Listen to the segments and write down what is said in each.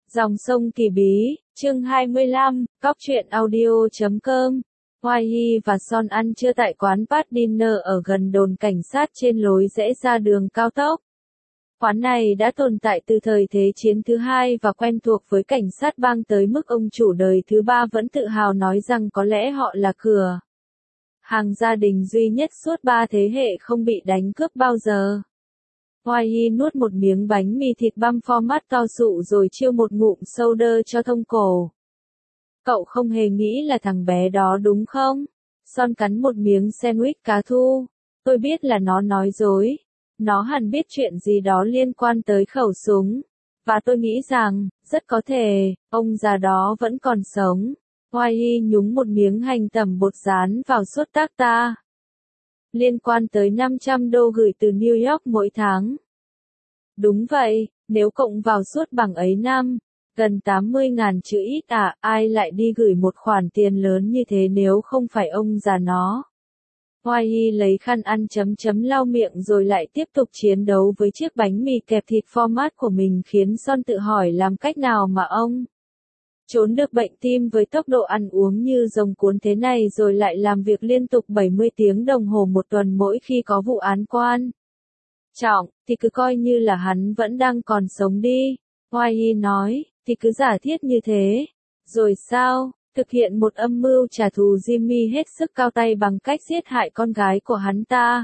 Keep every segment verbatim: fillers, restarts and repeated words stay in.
Dòng sông Kỳ Bí, chương hai mươi lăm, cóc truyện audio chấm com. Hoài Hy và Son ăn trưa tại quán Pat Dinner ở gần đồn cảnh sát trên lối rẽ ra đường cao tốc. Quán này đã tồn tại từ thời Thế chiến thứ hai và quen thuộc với cảnh sát bang tới mức ông chủ đời thứ ba vẫn tự hào nói rằng có lẽ họ là cửa hàng gia đình duy nhất suốt ba thế hệ không bị đánh cướp bao giờ. Hoài Hy nuốt một miếng bánh mì thịt băm format to sụ rồi chiêu một ngụm soda cho thông cổ. Cậu không hề nghĩ là thằng bé đó đúng không? Son cắn một miếng sandwich cá thu. Tôi biết là nó nói dối. Nó hẳn biết chuyện gì đó liên quan tới khẩu súng. Và tôi nghĩ rằng, rất có thể, ông già đó vẫn còn sống. Hoài Hy nhúng một miếng hành tẩm bột rán vào suốt tác ta. Liên quan tới năm trăm đô gửi từ New York mỗi tháng. Đúng vậy, nếu cộng vào suốt bằng ấy năm, gần tám mươi ngàn chữ ít à, ai lại đi gửi một khoản tiền lớn như thế nếu không phải ông già nó. Hoài Hy lấy khăn ăn chấm chấm lau miệng rồi lại tiếp tục chiến đấu với chiếc bánh mì kẹp thịt format của mình khiến Son tự hỏi làm cách nào mà ông trốn được bệnh tim với tốc độ ăn uống như rồng cuốn thế này rồi lại làm việc liên tục bảy mươi tiếng đồng hồ một tuần mỗi khi có vụ án quan trọng, thì cứ coi như là hắn vẫn đang còn sống đi. Hoài Hy nói, thì cứ giả thiết như thế. Rồi sao? Thực hiện một âm mưu trả thù Jimmy hết sức cao tay bằng cách giết hại con gái của hắn ta.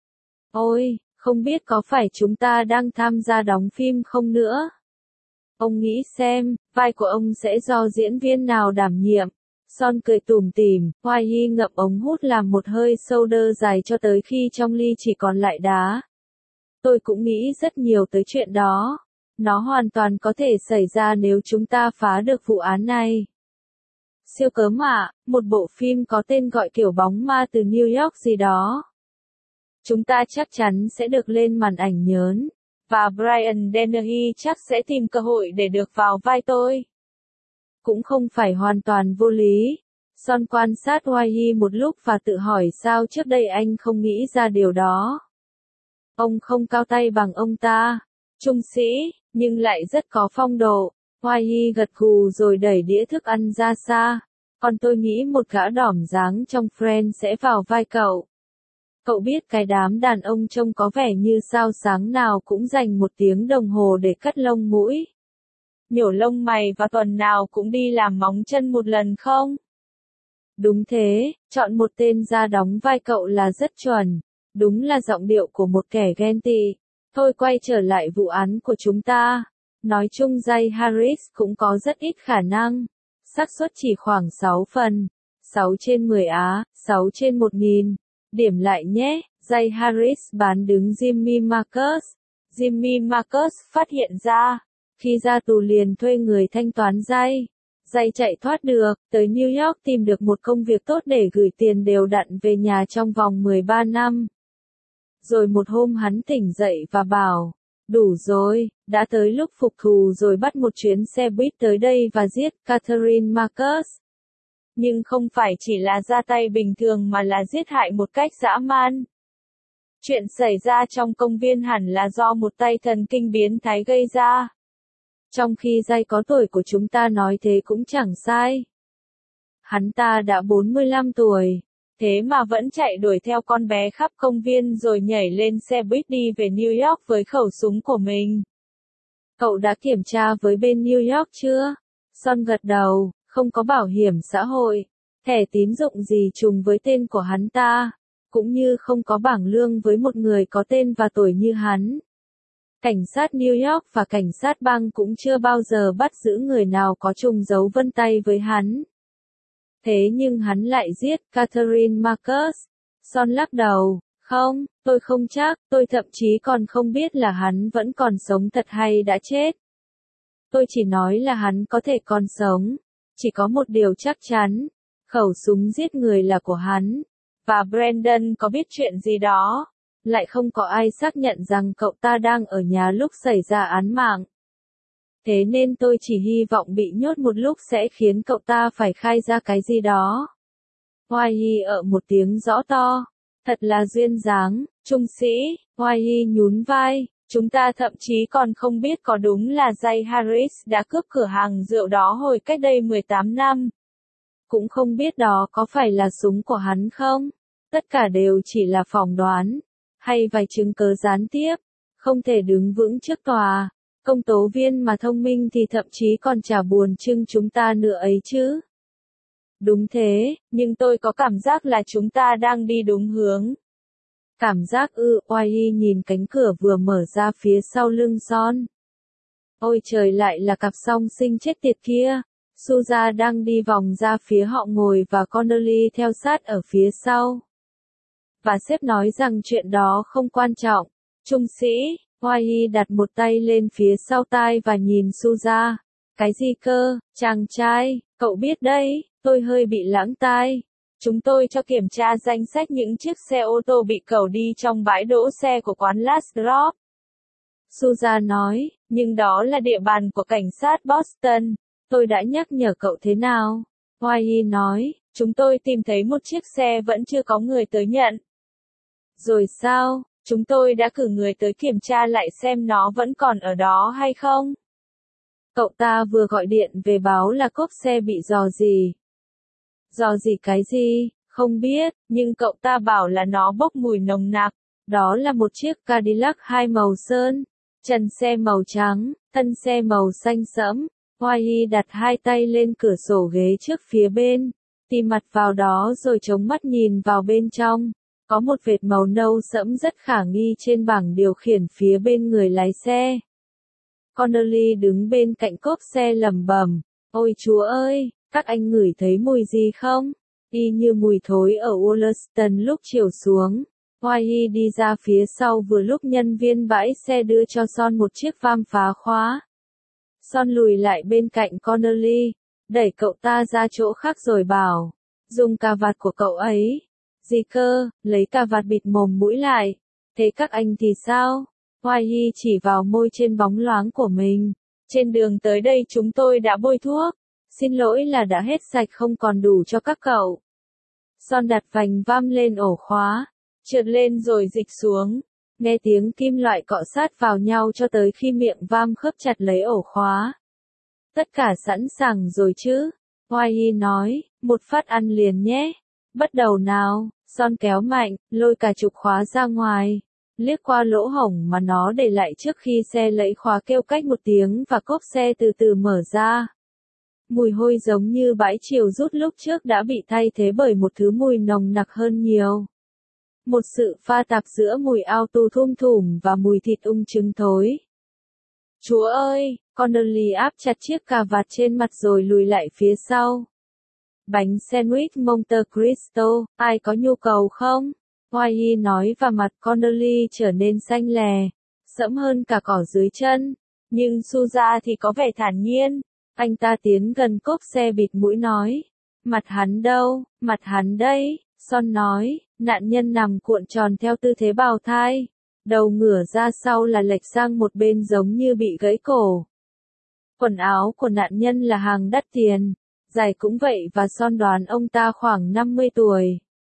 Ôi, không biết có phải chúng ta đang tham gia đóng phim không nữa? Ông nghĩ xem, vai của ông sẽ do diễn viên nào đảm nhiệm? Son cười tủm tỉm, Hoài Hy ngậm ống hút làm một hơi soda dài cho tới khi trong ly chỉ còn lại đá. Tôi cũng nghĩ rất nhiều tới chuyện đó. Nó hoàn toàn có thể xảy ra nếu chúng ta phá được vụ án này. Siêu cớm ạ, một bộ phim có tên gọi kiểu bóng ma từ New York gì đó. Chúng ta chắc chắn sẽ được lên màn ảnh nhớn. Và Brian Dennehy chắc sẽ tìm cơ hội để được vào vai tôi. Cũng không phải hoàn toàn vô lý. Son quan sát Hoài Hy một lúc và tự hỏi sao trước đây anh không nghĩ ra điều đó. Ông không cao tay bằng ông ta. Trung sĩ, nhưng lại rất có phong độ. Hoài Hy gật gù rồi đẩy đĩa thức ăn ra xa. Còn tôi nghĩ một gã đỏm dáng trong Friends sẽ vào vai cậu. Cậu biết cái đám đàn ông trông có vẻ như sao sáng nào cũng dành một tiếng đồng hồ để cắt lông mũi, nhổ lông mày và tuần nào cũng đi làm móng chân một lần không? Đúng thế, chọn một tên ra đóng vai cậu là rất chuẩn. Đúng là giọng điệu của một kẻ ghen tị. Thôi quay trở lại vụ án của chúng ta. Nói chung Jay Harris cũng có rất ít khả năng. Xác suất chỉ khoảng sáu phần. sáu trên mười á, sáu trên một nghìn. Điểm lại nhé, Jay Harris bán đứng Jimmy Marcus. Jimmy Marcus phát hiện ra, khi ra tù liền thuê người thanh toán Jay. Jay chạy thoát được, tới New York tìm được một công việc tốt để gửi tiền đều đặn về nhà trong vòng mười ba năm. Rồi một hôm hắn tỉnh dậy và bảo, đủ rồi, đã tới lúc phục thù rồi bắt một chuyến xe buýt tới đây và giết Catherine Marcus. Nhưng không phải chỉ là ra tay bình thường mà là giết hại một cách dã man. Chuyện xảy ra trong công viên hẳn là do một tay thần kinh biến thái gây ra. Trong khi Jay có tuổi của chúng ta nói thế cũng chẳng sai. Hắn ta đã bốn mươi lăm tuổi. Thế mà vẫn chạy đuổi theo con bé khắp công viên rồi nhảy lên xe buýt đi về New York với khẩu súng của mình. Cậu đã kiểm tra với bên New York chưa? Son gật đầu, không có bảo hiểm xã hội, thẻ tín dụng gì trùng với tên của hắn ta, cũng như không có bảng lương với một người có tên và tuổi như hắn. Cảnh sát New York và cảnh sát bang cũng chưa bao giờ bắt giữ người nào có trùng dấu vân tay với hắn. Thế nhưng hắn lại giết Catherine Marcus. Son lắc đầu, không, tôi không chắc, tôi thậm chí còn không biết là hắn vẫn còn sống thật hay đã chết. Tôi chỉ nói là hắn có thể còn sống. Chỉ có một điều chắc chắn, khẩu súng giết người là của hắn. Và Brandon có biết chuyện gì đó. Lại không có ai xác nhận rằng cậu ta đang ở nhà lúc xảy ra án mạng. Thế nên tôi chỉ hy vọng bị nhốt một lúc sẽ khiến cậu ta phải khai ra cái gì đó. Hoài Hy ở một tiếng rõ to. Thật là duyên dáng, trung sĩ. Hoài Hy nhún vai. Chúng ta thậm chí còn không biết có đúng là Jay Harris đã cướp cửa hàng rượu đó hồi cách đây mười tám năm. Cũng không biết đó có phải là súng của hắn không? Tất cả đều chỉ là phỏng đoán, hay vài chứng cứ gián tiếp, không thể đứng vững trước tòa. Công tố viên mà thông minh thì thậm chí còn chả buồn chưng chúng ta nữa ấy chứ. Đúng thế, nhưng tôi có cảm giác là chúng ta đang đi đúng hướng. Cảm giác ư, Oai nhìn cánh cửa vừa mở ra phía sau lưng Son. Ôi trời, lại là cặp song sinh chết tiệt kia. Suza đang đi vòng ra phía họ ngồi và Connolly theo sát ở phía sau. Và sếp nói rằng chuyện đó không quan trọng. Trung sĩ, Oai đặt một tay lên phía sau tai và nhìn Suza. Cái gì cơ, chàng trai, cậu biết đấy, tôi hơi bị lãng tai. Chúng tôi cho kiểm tra danh sách những chiếc xe ô tô bị cẩu đi trong bãi đỗ xe của quán Last Drop. Suza nói, nhưng đó là địa bàn của cảnh sát Boston. Tôi đã nhắc nhở cậu thế nào? Oai nói, chúng tôi tìm thấy một chiếc xe vẫn chưa có người tới nhận. Rồi sao, chúng tôi đã cử người tới kiểm tra lại xem nó vẫn còn ở đó hay không? Cậu ta vừa gọi điện về báo là cốp xe bị rò rỉ. Rò rỉ cái gì, không biết, nhưng cậu ta bảo là nó bốc mùi nồng nặc. Đó là một chiếc Cadillac hai màu sơn, trần xe màu trắng, thân xe màu xanh sẫm. Oai đặt hai tay lên cửa sổ ghế trước phía bên, tì mặt vào đó rồi chống mắt nhìn vào bên trong. Có một vệt màu nâu sẫm rất khả nghi trên bảng điều khiển phía bên người lái xe. Connolly đứng bên cạnh cốp xe lẩm bẩm, ôi chúa ơi, các anh ngửi thấy mùi gì không? Y như mùi thối ở Wollaston lúc chiều xuống. Oai đi ra phía sau vừa lúc nhân viên bãi xe đưa cho Son một chiếc vam phá khóa. Son lùi lại bên cạnh Connolly, đẩy cậu ta ra chỗ khác rồi bảo, dùng cà vạt của cậu ấy. Gì cơ, lấy cà vạt bịt mồm mũi lại. Thế các anh thì sao? Oai chỉ vào môi trên bóng loáng của mình. Trên đường tới đây chúng tôi đã bôi thuốc. Xin lỗi là đã hết sạch không còn đủ cho các cậu. Son đặt vành vam lên ổ khóa, trượt lên rồi dịch xuống. Nghe tiếng kim loại cọ sát vào nhau cho tới khi miệng vam khớp chặt lấy ổ khóa. Tất cả sẵn sàng rồi chứ? Oai nói, một phát ăn liền nhé. Bắt đầu nào. Son kéo mạnh, lôi cả trục khóa ra ngoài. Liếc qua lỗ hổng mà nó để lại trước khi xe lấy khóa kêu cách một tiếng và cốp xe từ từ mở ra. Mùi hôi giống như bãi chiều rút lúc trước đã bị thay thế bởi một thứ mùi nồng nặc hơn nhiều. Một sự pha tạp giữa mùi ao tu thum thủm và mùi thịt ung trứng thối. Chúa ơi, Connolly áp chặt chiếc cà vạt trên mặt rồi lùi lại phía sau. Bánh sandwich Monte Cristo, ai có nhu cầu không? Oai nói và mặt Connolly trở nên xanh lè, sẫm hơn cả cỏ dưới chân. Nhưng Suza thì có vẻ thản nhiên. Anh ta tiến gần cốp xe bịt mũi nói. Mặt hắn đâu, mặt hắn đây, Son nói, nạn nhân nằm cuộn tròn theo tư thế bào thai. Đầu ngửa ra sau là lệch sang một bên giống như bị gãy cổ. Quần áo của nạn nhân là hàng đắt tiền, giày cũng vậy và Son đoán ông ta khoảng năm mươi tuổi.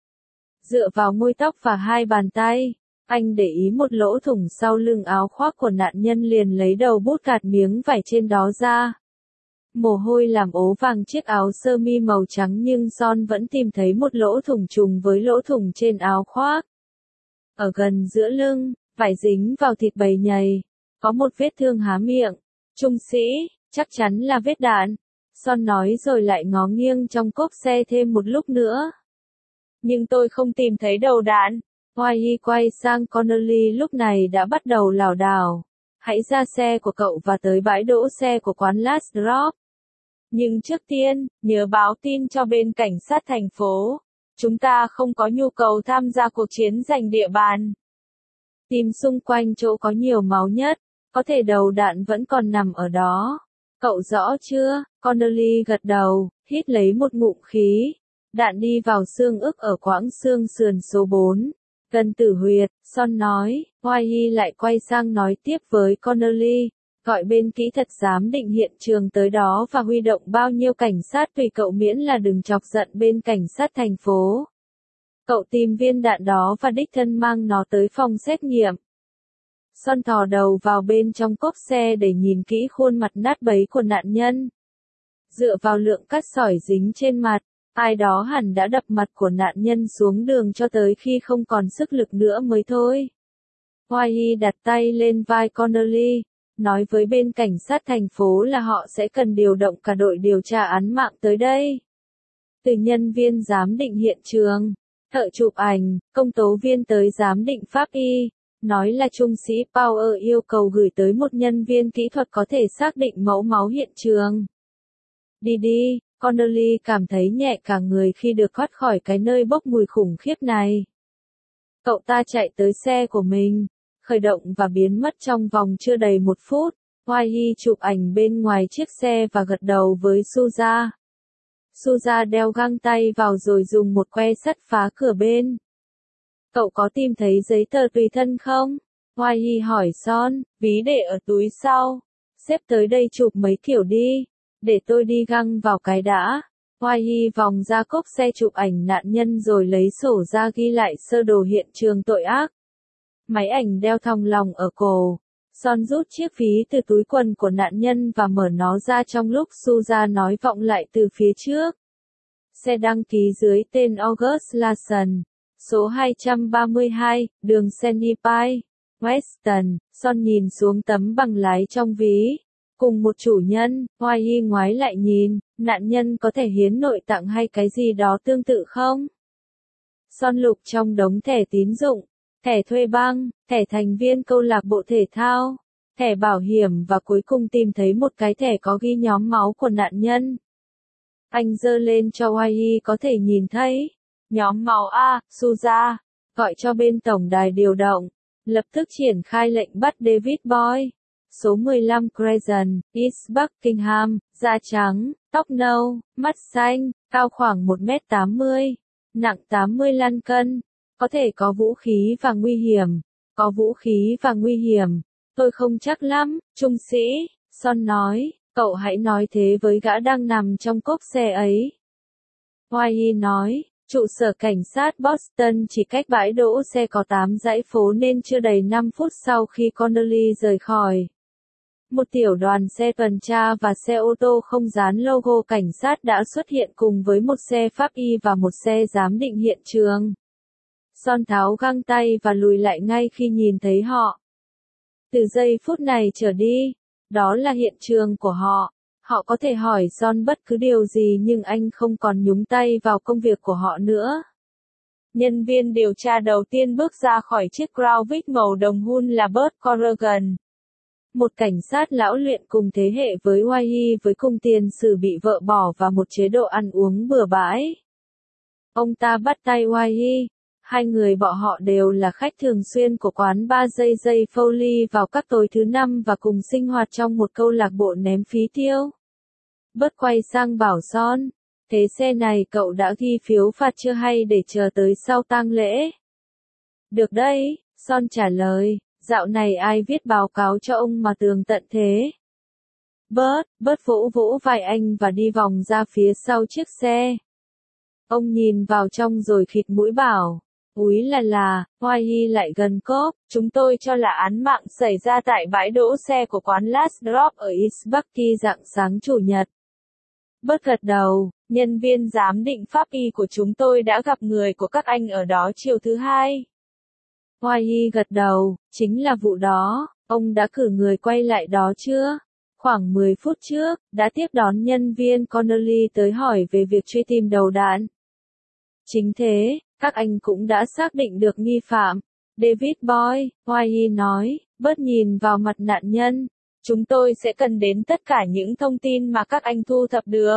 Dựa vào môi tóc và hai bàn tay, anh để ý một lỗ thủng sau lưng áo khoác của nạn nhân liền lấy đầu bút gạt miếng vải trên đó ra. Mồ hôi làm ố vàng chiếc áo sơ mi màu trắng nhưng Son vẫn tìm thấy một lỗ thủng trùng với lỗ thủng trên áo khoác. Ở gần giữa lưng, vải dính vào thịt bầy nhầy, có một vết thương há miệng. Trung sĩ, chắc chắn là vết đạn. Son nói rồi lại ngó nghiêng trong cốp xe thêm một lúc nữa. Nhưng tôi không tìm thấy đầu đạn. Oai quay sang Connolly lúc này đã bắt đầu lảo đảo. Hãy ra xe của cậu và tới bãi đỗ xe của quán Last Drop. Nhưng trước tiên, nhớ báo tin cho bên cảnh sát thành phố. Chúng ta không có nhu cầu tham gia cuộc chiến giành địa bàn. Tìm xung quanh chỗ có nhiều máu nhất, có thể đầu đạn vẫn còn nằm ở đó. Cậu rõ chưa? Connolly gật đầu, hít lấy một ngụm khí. Đạn đi vào xương ức ở quãng xương sườn số bốn. Gần tử huyệt, Son nói. Oai lại quay sang nói tiếp với Connolly. Gọi bên kỹ thuật giám định hiện trường tới đó và huy động bao nhiêu cảnh sát tùy cậu miễn là đừng chọc giận bên cảnh sát thành phố. Cậu tìm viên đạn đó và đích thân mang nó tới phòng xét nghiệm. Son thò đầu vào bên trong cốp xe để nhìn kỹ khuôn mặt nát bấy của nạn nhân. Dựa vào lượng cát sỏi dính trên mặt, ai đó hẳn đã đập mặt của nạn nhân xuống đường cho tới khi không còn sức lực nữa mới thôi. Wyatt đặt tay lên vai Connolly, nói với bên cảnh sát thành phố là họ sẽ cần điều động cả đội điều tra án mạng tới đây. Từ nhân viên giám định hiện trường, thợ chụp ảnh, công tố viên tới giám định pháp y, nói là trung sĩ Power yêu cầu gửi tới một nhân viên kỹ thuật có thể xác định mẫu máu hiện trường. Đi đi, Connolly cảm thấy nhẹ cả người khi được thoát khỏi cái nơi bốc mùi khủng khiếp này. Cậu ta chạy tới xe của mình, khởi động và biến mất trong vòng chưa đầy một phút. Wyatt chụp ảnh bên ngoài chiếc xe và gật đầu với Souza. Souza đeo găng tay vào rồi dùng một que sắt phá cửa bên. Cậu có tìm thấy giấy tờ tùy thân không? Wyatt hỏi Son, ví để ở túi sau. Xếp tới đây chụp mấy kiểu đi. Để tôi đi găng vào cái đã. Wyatt vòng ra cốp xe chụp ảnh nạn nhân rồi lấy sổ ra ghi lại sơ đồ hiện trường tội ác. Máy ảnh đeo thòng lọng ở cổ. Son rút chiếc ví từ túi quần của nạn nhân và mở nó ra trong lúc Souza nói vọng lại từ phía trước. Xe đăng ký dưới tên August Larson, số hai trăm ba mươi hai, đường Sunnypine, Weston. Son nhìn xuống tấm bằng lái trong ví. Cùng một chủ nhân, Wyatt ngoái lại nhìn, nạn nhân có thể hiến nội tạng hay cái gì đó tương tự không? Son lục trong đống thẻ tín dụng, thẻ thuê băng, thẻ thành viên câu lạc bộ thể thao, thẻ bảo hiểm và cuối cùng tìm thấy một cái thẻ có ghi nhóm máu của nạn nhân. Anh giơ lên cho Wyatt có thể nhìn thấy. Nhóm máu A, Souza, gọi cho bên tổng đài điều động, lập tức triển khai lệnh bắt David Boy. Số mười lăm Crescent, East Buckingham, da trắng, tóc nâu, mắt xanh, cao khoảng một mét tám mươi, nặng tám mươi lăm cân, có thể có vũ khí và nguy hiểm, có vũ khí và nguy hiểm, tôi không chắc lắm, trung sĩ, Son nói, cậu hãy nói thế với gã đang nằm trong cốp xe ấy. Wyatt nói, trụ sở cảnh sát Boston chỉ cách bãi đỗ xe có tám dãy phố nên chưa đầy năm phút sau khi Connolly rời khỏi. Một tiểu đoàn xe tuần tra và xe ô tô không dán logo cảnh sát đã xuất hiện cùng với một xe pháp y và một xe giám định hiện trường. Son tháo găng tay và lùi lại ngay khi nhìn thấy họ. Từ giây phút này trở đi, đó là hiện trường của họ. Họ có thể hỏi Son bất cứ điều gì nhưng anh không còn nhúng tay vào công việc của họ nữa. Nhân viên điều tra đầu tiên bước ra khỏi chiếc Crown Vic màu đồng hun là Bert Corrigan. Một cảnh sát lão luyện cùng thế hệ với Wyatt với cùng tiền sử bị vợ bỏ và một chế độ ăn uống bừa bãi. Ông ta bắt tay Wyatt. Hai người bọn họ đều là khách thường xuyên của quán ba giây giây Foley vào các tối thứ năm và cùng sinh hoạt trong một câu lạc bộ ném phí tiêu. Bert quay sang bảo Son, thế xe này cậu đã ghi phiếu phạt chưa hay để chờ tới sau tang lễ? Được đấy, Son trả lời, dạo này ai viết báo cáo cho ông mà tường tận thế? Bert, Bert vỗ vỗ vai anh và đi vòng ra phía sau chiếc xe. Ông nhìn vào trong rồi khịt mũi bảo. Úi là là, Wyatt lại gần cốp, chúng tôi cho là án mạng xảy ra tại bãi đỗ xe của quán Last Drop ở East Bucky rạng sáng chủ nhật. Bert gật đầu, nhân viên giám định pháp y của chúng tôi đã gặp người của các anh ở đó chiều thứ hai. Wyatt gật đầu, chính là vụ đó, ông đã cử người quay lại đó chưa? Khoảng mười phút trước, đã tiếp đón nhân viên Connolly tới hỏi về việc truy tìm đầu đạn. Chính thế. Các anh cũng đã xác định được nghi phạm. David Boy, Wyatt nói, Bert nhìn vào mặt nạn nhân. Chúng tôi sẽ cần đến tất cả những thông tin mà các anh thu thập được.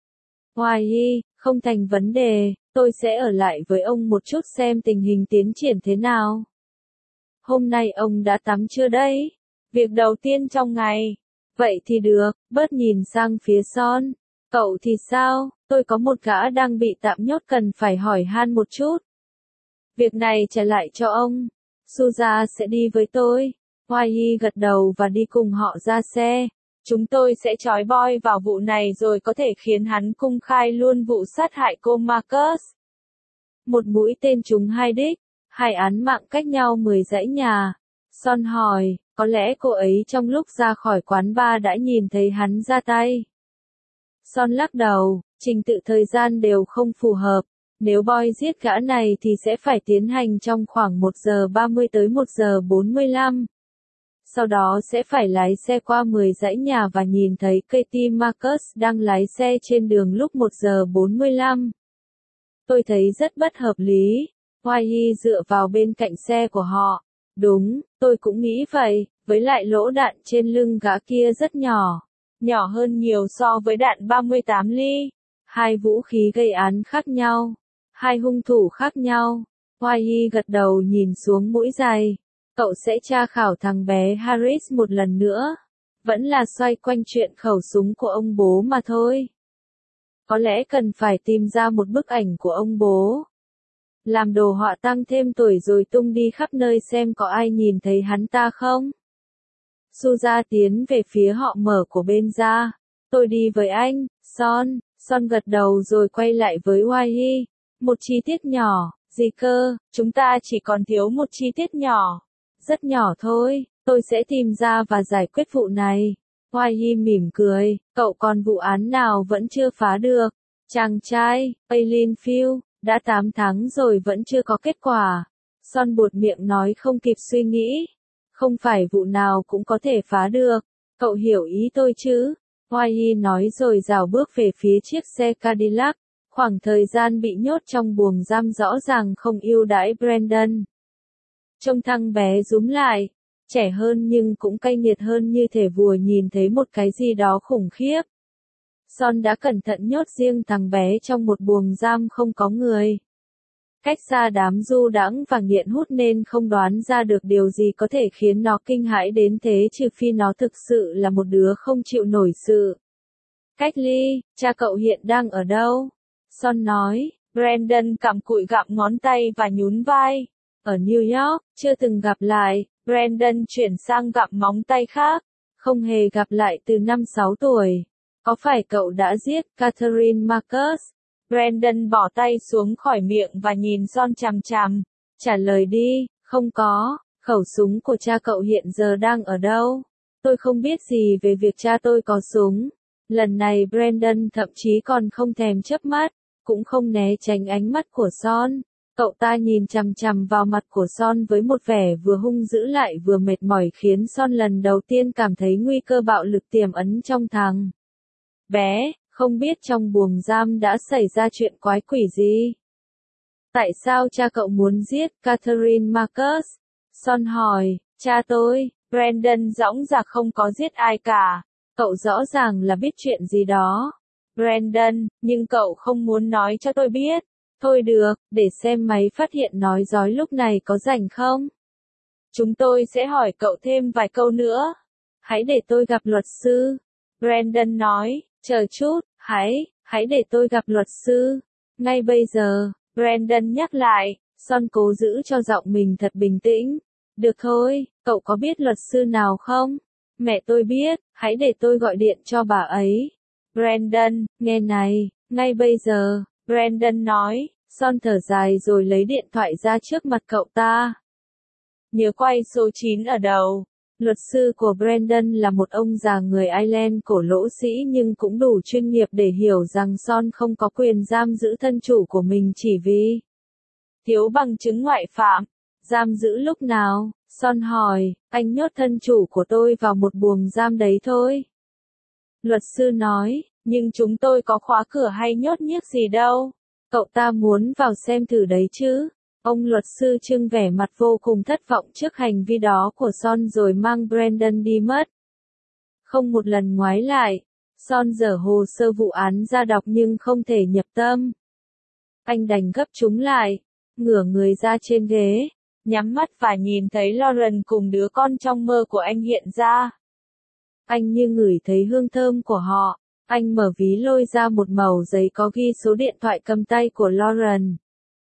Wyatt, không thành vấn đề, tôi sẽ ở lại với ông một chút xem tình hình tiến triển thế nào. Hôm nay ông đã tắm chưa đấy? Việc đầu tiên trong ngày. Vậy thì được, Bert nhìn sang phía Son. Cậu thì sao? Tôi có một gã đang bị tạm nhốt cần phải hỏi han một chút. Việc này trả lại cho ông. Souza sẽ đi với tôi. Wyatt gật đầu và đi cùng họ ra xe. Chúng tôi sẽ trói Boy vào vụ này rồi có thể khiến hắn cung khai luôn vụ sát hại cô Marcus. Một mũi tên trúng hai đích, hai án mạng cách nhau mười dãy nhà. Son hỏi, có lẽ cô ấy trong lúc ra khỏi quán bar đã nhìn thấy hắn ra tay. Son lắc đầu, trình tự thời gian đều không phù hợp. Nếu Boy giết gã này thì sẽ phải tiến hành trong khoảng một giờ ba mươi tới một giờ bốn mươi lăm. Sau đó sẽ phải lái xe qua mười dãy nhà và nhìn thấy Katie Marcus đang lái xe trên đường lúc một giờ bốn mươi lăm. Tôi thấy rất bất hợp lý. Wai dựa vào bên cạnh xe của họ. Đúng, tôi cũng nghĩ vậy, với lại lỗ đạn trên lưng gã kia rất nhỏ. Nhỏ hơn nhiều so với đạn ba mươi tám ly. Hai vũ khí gây án khác nhau. Hai hung thủ khác nhau. Wai gật đầu nhìn xuống mũi giày. Cậu sẽ tra khảo thằng bé Harris một lần nữa. Vẫn là xoay quanh chuyện khẩu súng của ông bố mà thôi. Có lẽ cần phải tìm ra một bức ảnh của ông bố. Làm đồ họa tăng thêm tuổi rồi tung đi khắp nơi xem có ai nhìn thấy hắn ta không. Suza tiến về phía họ mở của bên ra. Tôi đi với anh, Son. Son gật đầu rồi quay lại với Wai. Một chi tiết nhỏ, gì cơ, chúng ta chỉ còn thiếu một chi tiết nhỏ. Rất nhỏ thôi, tôi sẽ tìm ra và giải quyết vụ này. Wai mỉm cười, cậu còn vụ án nào vẫn chưa phá được. Chàng trai, Aileen Field, đã tám tháng rồi vẫn chưa có kết quả. Son buột miệng nói không kịp suy nghĩ. Không phải vụ nào cũng có thể phá được. Cậu hiểu ý tôi chứ? Wai nói rồi rảo bước về phía chiếc xe Cadillac. Khoảng thời gian bị nhốt trong buồng giam rõ ràng không ưu đãi Brandon. Trông thằng bé rúm lại, trẻ hơn nhưng cũng cay nghiệt hơn như thể vừa nhìn thấy một cái gì đó khủng khiếp. Son đã cẩn thận nhốt riêng thằng bé trong một buồng giam không có người. Cách xa đám du đãng và nghiện hút nên không đoán ra được điều gì có thể khiến nó kinh hãi đến thế trừ phi nó thực sự là một đứa không chịu nổi sự. Cách ly, cha cậu hiện đang ở đâu? Son nói, Brandon cặm cụi gặm ngón tay và nhún vai. Ở New York, chưa từng gặp lại, Brandon chuyển sang gặm móng tay khác. Không hề gặp lại từ năm sáu tuổi. Có phải cậu đã giết Catherine Marcus? Brandon bỏ tay xuống khỏi miệng và nhìn Son chằm chằm. Trả lời đi, không có, khẩu súng của cha cậu hiện giờ đang ở đâu? Tôi không biết gì về việc cha tôi có súng. Lần này Brandon thậm chí còn không thèm chớp mắt, cũng không né tránh ánh mắt của Son. Cậu ta nhìn chằm chằm vào mặt của Son với một vẻ vừa hung dữ lại vừa mệt mỏi khiến Son lần đầu tiên cảm thấy nguy cơ bạo lực tiềm ẩn trong thằng bé, không biết trong buồng giam đã xảy ra chuyện quái quỷ gì. Tại sao cha cậu muốn giết Catherine Marcus? Son hỏi, cha tôi, Brandon dõng dạc không có giết ai cả. Cậu rõ ràng là biết chuyện gì đó. Brandon, nhưng cậu không muốn nói cho tôi biết. Thôi được, để xem máy phát hiện nói dối lúc này có rảnh không? Chúng tôi sẽ hỏi cậu thêm vài câu nữa. Hãy để tôi gặp luật sư. Brandon nói, chờ chút, hãy, hãy để tôi gặp luật sư. Ngay bây giờ, Brandon nhắc lại, Son cố giữ cho giọng mình thật bình tĩnh. Được thôi, cậu có biết luật sư nào không? Mẹ tôi biết, hãy để tôi gọi điện cho bà ấy. Brandon, nghe này, ngay bây giờ, Brandon nói. Son thở dài rồi lấy điện thoại ra trước mặt cậu ta. Nhớ quay số chín ở đầu. Luật sư của Brandon là một ông già người Ireland cổ lỗ sĩ nhưng cũng đủ chuyên nghiệp để hiểu rằng Son không có quyền giam giữ thân chủ của mình chỉ vì thiếu bằng chứng ngoại phạm. Giam giữ lúc nào? Son hỏi, anh nhốt thân chủ của tôi vào một buồng giam đấy thôi. Luật sư nói, nhưng chúng tôi có khóa cửa hay nhốt nhiếc gì đâu. Cậu ta muốn vào xem thử đấy chứ. Ông luật sư trưng vẻ mặt vô cùng thất vọng trước hành vi đó của Son rồi mang Brandon đi mất. Không một lần ngoái lại, Son dở hồ sơ vụ án ra đọc nhưng không thể nhập tâm. Anh đành gấp chúng lại, ngửa người ra trên ghế, nhắm mắt và nhìn thấy Lauren cùng đứa con trong mơ của anh hiện ra. Anh như ngửi thấy hương thơm của họ. Anh mở ví lôi ra một mẩu giấy có ghi số điện thoại cầm tay của Lauren.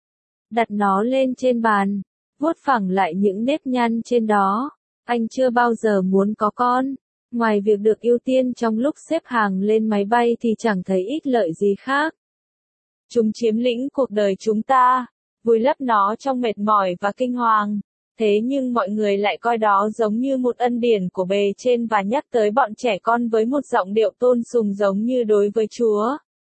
Đặt nó lên trên bàn, vuốt phẳng lại những nếp nhăn trên đó. Anh chưa bao giờ muốn có con. Ngoài việc được ưu tiên trong lúc xếp hàng lên máy bay thì chẳng thấy ích lợi gì khác. Chúng chiếm lĩnh cuộc đời chúng ta, vùi lấp nó trong mệt mỏi và kinh hoàng. Thế nhưng mọi người lại coi đó giống như một ân điển của bề trên và nhắc tới bọn trẻ con với một giọng điệu tôn sùng giống như đối với Chúa.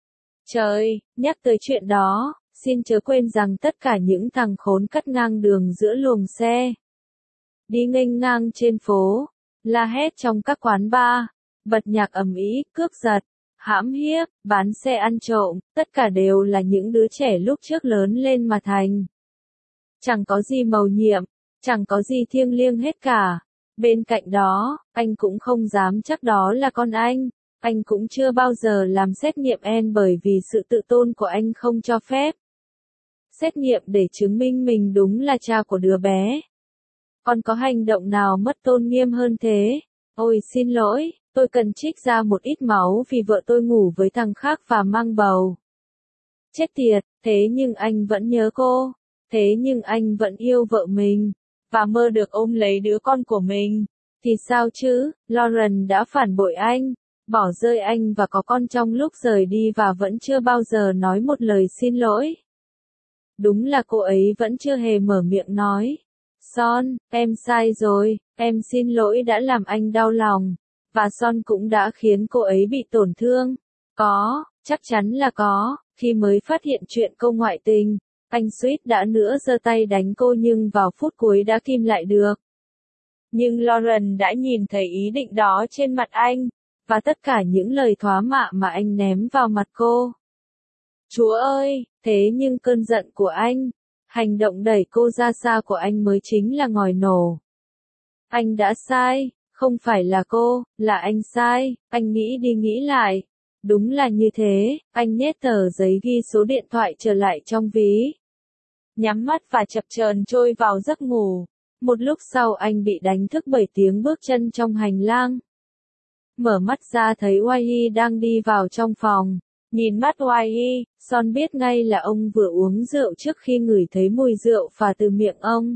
Trời, nhắc tới chuyện đó, xin chớ quên rằng tất cả những thằng khốn cắt ngang đường giữa luồng xe, đi nghênh ngang trên phố, la hét trong các quán bar, bật nhạc ầm ĩ, cướp giật, hãm hiếp, bán xe ăn trộm, tất cả đều là những đứa trẻ lúc trước lớn lên mà thành. Chẳng có gì mầu nhiệm, chẳng có gì thiêng liêng hết cả. Bên cạnh đó, anh cũng không dám chắc đó là con anh. Anh cũng chưa bao giờ làm xét nghiệm en bởi vì sự tự tôn của anh không cho phép. Xét nghiệm để chứng minh mình đúng là cha của đứa bé. Còn có hành động nào mất tôn nghiêm hơn thế? Ôi xin lỗi, tôi cần trích ra một ít máu vì vợ tôi ngủ với thằng khác và mang bầu. Chết tiệt, thế nhưng anh vẫn nhớ cô. Thế nhưng anh vẫn yêu vợ mình, và mơ được ôm lấy đứa con của mình. Thì sao chứ, Lauren đã phản bội anh, bỏ rơi anh và có con trong lúc rời đi và vẫn chưa bao giờ nói một lời xin lỗi. Đúng là cô ấy vẫn chưa hề mở miệng nói. Son, em sai rồi, em xin lỗi đã làm anh đau lòng, và Son cũng đã khiến cô ấy bị tổn thương. Có, chắc chắn là có, khi mới phát hiện chuyện cô ngoại tình. Anh suýt đã nữa giơ tay đánh cô nhưng vào phút cuối đã kìm lại được. Nhưng Lauren đã nhìn thấy ý định đó trên mặt anh, và tất cả những lời thóa mạ mà anh ném vào mặt cô. Chúa ơi, thế nhưng cơn giận của anh, hành động đẩy cô ra xa của anh mới chính là ngòi nổ. Anh đã sai, không phải là cô, là anh sai, anh nghĩ đi nghĩ lại. Đúng là như thế, anh nhét tờ giấy ghi số điện thoại trở lại trong ví. Nhắm mắt và chập chờn trôi vào giấc ngủ. Một lúc sau anh bị đánh thức bởi tiếng bước chân trong hành lang. Mở mắt ra thấy Wai đang đi vào trong phòng. Nhìn mắt Wai, Son biết ngay là ông vừa uống rượu trước khi ngửi thấy mùi rượu phả từ miệng ông.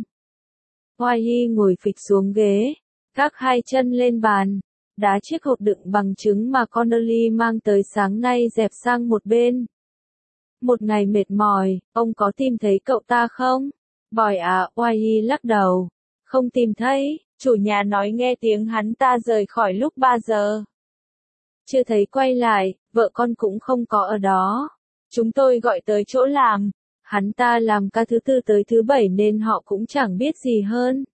Wai ngồi phịch xuống ghế, gác hai chân lên bàn, đá chiếc hộp đựng bằng trứng mà Connolly mang tới sáng nay dẹp sang một bên. Một ngày mệt mỏi, ông có tìm thấy cậu ta không? Bòi à, Wai lắc đầu. Không tìm thấy, chủ nhà nói nghe tiếng hắn ta rời khỏi lúc ba giờ. Chưa thấy quay lại, vợ con cũng không có ở đó. Chúng tôi gọi tới chỗ làm. Hắn ta làm ca thứ tư tới thứ bảy nên họ cũng chẳng biết gì hơn.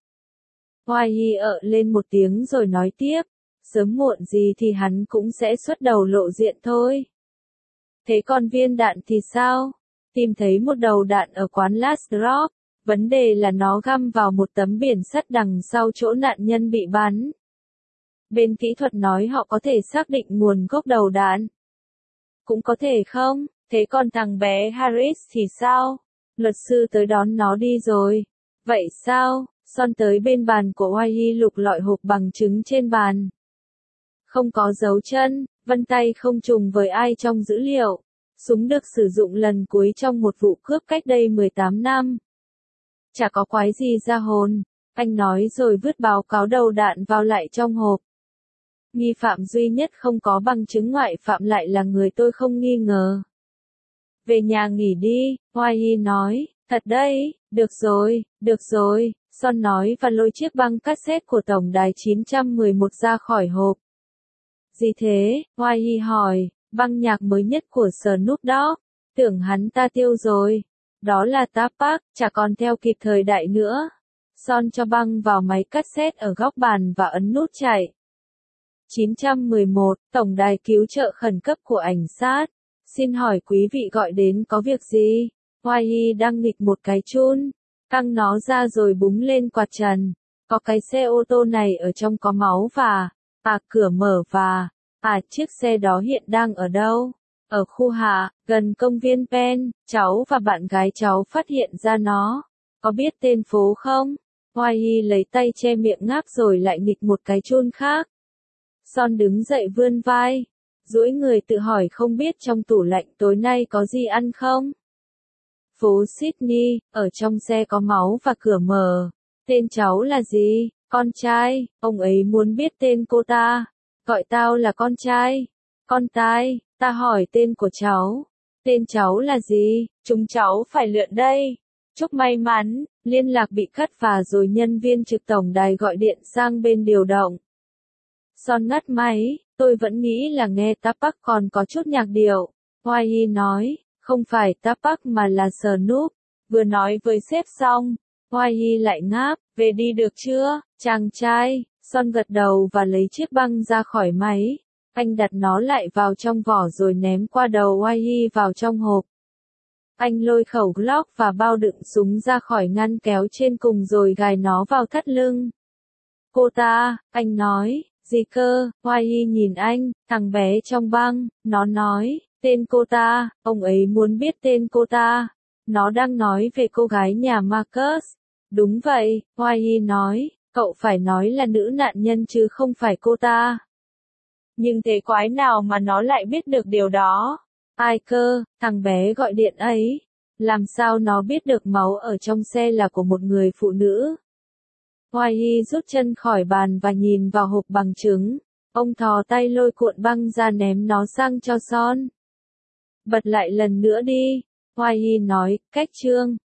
Wai ợ lên một tiếng rồi nói tiếp. Sớm muộn gì thì hắn cũng sẽ xuất đầu lộ diện thôi. Thế còn viên đạn thì sao? Tìm thấy một đầu đạn ở quán Last Drop. Vấn đề là nó găm vào một tấm biển sắt đằng sau chỗ nạn nhân bị bắn. Bên kỹ thuật nói họ có thể xác định nguồn gốc đầu đạn. Cũng có thể không? Thế còn thằng bé Harris thì sao? Luật sư tới đón nó đi rồi. Vậy sao? Son tới bên bàn của Wai lục lọi hộp bằng chứng trên bàn. Không có dấu chân, vân tay không trùng với ai trong dữ liệu. Súng được sử dụng lần cuối trong một vụ cướp cách đây mười tám năm. Chả có quái gì ra hồn, anh nói rồi vứt báo cáo đầu đạn vào lại trong hộp. Nghi phạm duy nhất không có bằng chứng ngoại phạm lại là người tôi không nghi ngờ. Về nhà nghỉ đi, Wai nói, thật đấy, được rồi, được rồi, Son nói và lôi chiếc băng cassette của tổng đài chín một một ra khỏi hộp. Gì thế, Wai hỏi, băng nhạc mới nhất của Snoop Dogg, tưởng hắn ta tiêu rồi. Đó là Tupac, chả còn theo kịp thời đại nữa. Son cho băng vào máy cassette ở góc bàn và ấn nút chạy. chín một một, Tổng đài cứu trợ khẩn cấp của ảnh sát. Xin hỏi quý vị gọi đến có việc gì? Wai đang nghịch một cái chun, căng nó ra rồi búng lên quạt trần. Có cái xe ô tô này ở trong có máu và, à cửa mở và, à chiếc xe đó hiện đang ở đâu? Ở khu hạ, gần công viên Penn, cháu và bạn gái cháu phát hiện ra nó. Có biết tên phố không? Wai lấy tay che miệng ngáp rồi lại nghịch một cái chun khác. Son đứng dậy vươn vai, duỗi người tự hỏi không biết trong tủ lạnh tối nay có gì ăn không? Phố Sydney, ở trong xe có máu và cửa mở. Tên cháu là gì? Con trai, ông ấy muốn biết tên cô ta. Gọi tao là con trai. Con tai, ta hỏi tên của cháu. Tên cháu là gì? Chúng cháu phải lượn đây. Chúc may mắn, liên lạc bị cắt và rồi nhân viên trực tổng đài gọi điện sang bên điều động. Son ngắt máy, tôi vẫn nghĩ là nghe Tapak còn có chút nhạc điệu. Wai nói, không phải Tapak mà là Snoop. Vừa nói với sếp xong, Wai lại ngáp, về đi được chưa, chàng trai. Son gật đầu và lấy chiếc băng ra khỏi máy. Anh đặt nó lại vào trong vỏ rồi ném qua đầu Wai vào trong hộp. Anh lôi khẩu Glock và bao đựng súng ra khỏi ngăn kéo trên cùng rồi gài nó vào thắt lưng. Cô ta, anh nói, gì cơ, Wai nhìn anh, thằng bé trong băng, nó nói, tên cô ta, ông ấy muốn biết tên cô ta. Nó đang nói về cô gái nhà Marcus. Đúng vậy, Wai nói, cậu phải nói là nữ nạn nhân chứ không phải cô ta. Nhưng thế quái nào mà nó lại biết được điều đó? Ai cơ, thằng bé gọi điện ấy. Làm sao nó biết được máu ở trong xe là của một người phụ nữ? Wai rút chân khỏi bàn và nhìn vào hộp bằng chứng. Ông thò tay lôi cuộn băng ra ném nó sang cho Son. Bật lại lần nữa đi. Wai nói, cách chương.